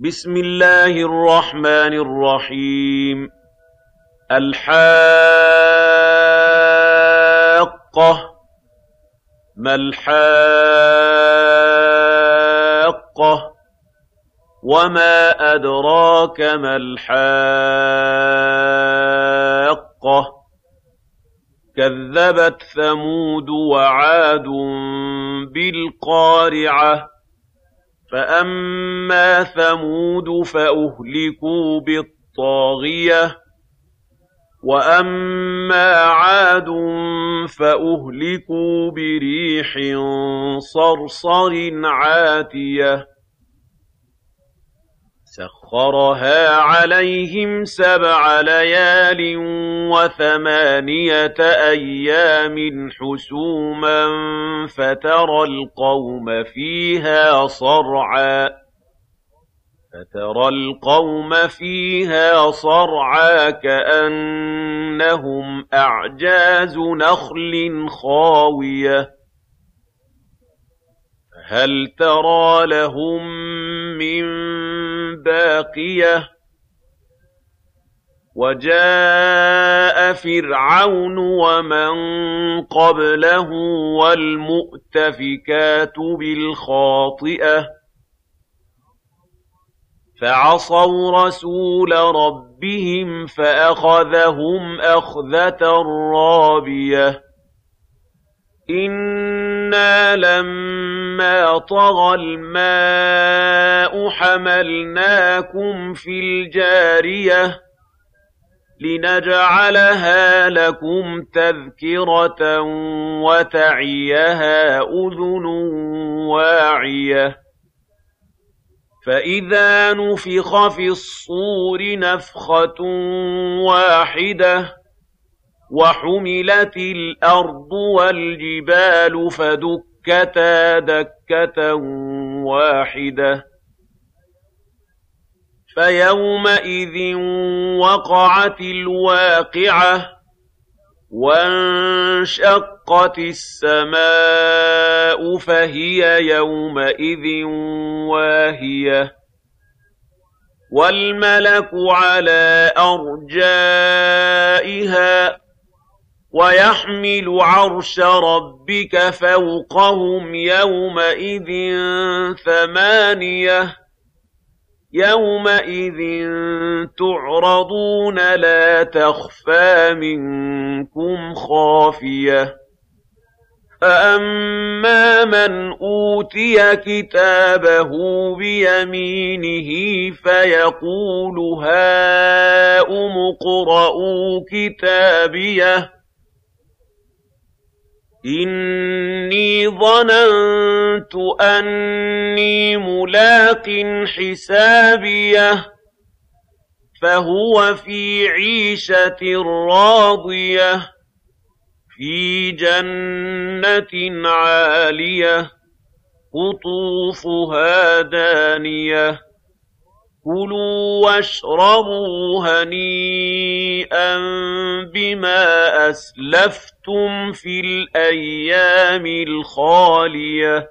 بسم الله الرحمن الرحيم. الحاقة. ما الحاقة؟ وما أدراك ما الحاقة؟ كذبت ثمود وعاد بالقارعة. فأما ثمود فأهلكوا بالطاغية، وأما عاد فأهلكوا بريح صرصر عاتية سخرها عليهم 7 ليال و8 أيام حسوما فترى القوم فيها صرعا كأنهم أعجاز نخل خاوية هل ترى لهم من باقية. وجاء فرعون ومن قبله والمؤتفكات بالخاطئة فعصوا رسول ربهم فأخذهم أخذة رابية. إنا لما طغى الماء حملناكم في الجارية لنجعلها لكم تذكرة وتعيها أذن واعية. فإذا نفخ في الصور نفخة واحدة وحملت الأرض والجبال فدكتا دكة واحدة فيومئذ وقعت الواقعة وانشقت السماء فهي يومئذ واهية والملك على أرجائها ويحمل عرش ربك فوقهم يومئذ 8 يومئذ تعرضون لا تخفى منكم خافية. فأما من أوتي كتابه بيمينه فيقول هاؤم اقرءوا كتابيه إني ظننت أني ملاق حسابيه فهو في عيشة راضية في جنة عالية قطوفها دانية كلوا واشربوا هنيئا بما أسلفتم في الأيام الخالية.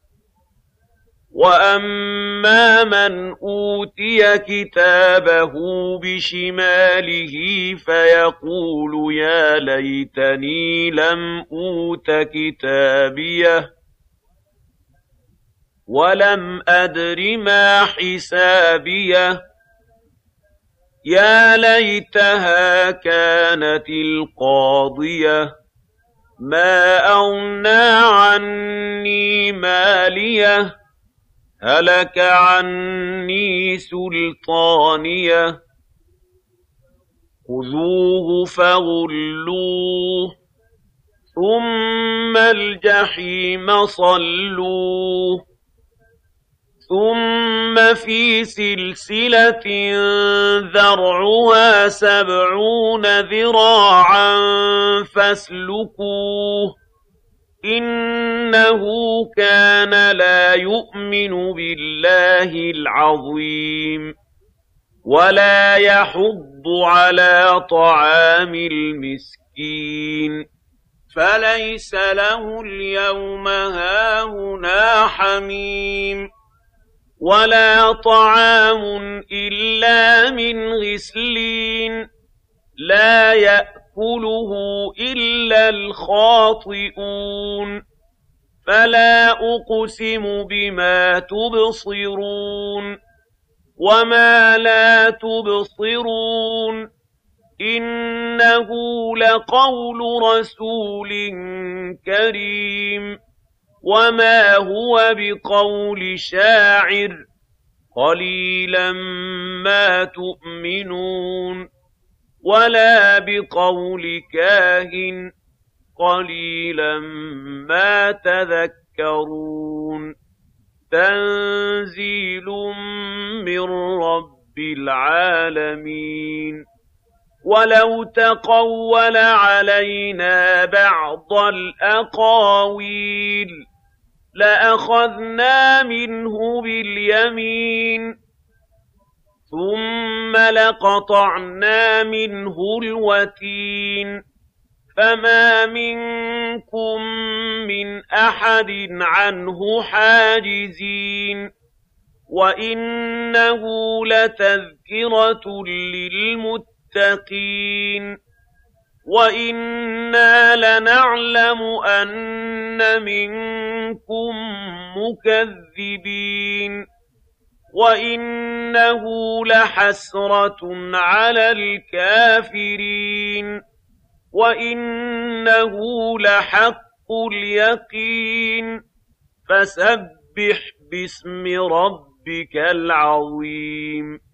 وأما من أوتي كتابه بشماله فيقول يا ليتني لم أوت كتابيه ولم أدر ما حسابيه يا ليتها كانت القاضية ما أغنى عني ماليه هلك عني سلطانيه خذوه فغلوه ثم الجحيم صلوه ثم في سلسلة ذرعها 70 ذراعا فاسلكوه إنه كان لا يؤمن بالله العظيم ولا يحض على طعام المسكين فليس له اليوم هاهنا حميم ولا طعام إلا من غسلين لا يأكله إلا الخاطئون فلا أقسم بما تبصرون وما لا تبصرون إنه لقول رسول كريم وما هو بقول شاعر قليلا ما تؤمنون ولا بقول كاهن قليلا ما تذكرون تنزيل من رب العالمين ولو تقول علينا بعض الأقاويل لأخذنا منه باليمين ثم لقطعنا منه الوتين فما منكم من أحد عنه حاجزين وإنه لتذكرة للمتقين وإنا لنعلم أن منكم مكذبين وإنه لحسرة على الكافرين وإنه لحق اليقين فسبح باسم ربك العظيم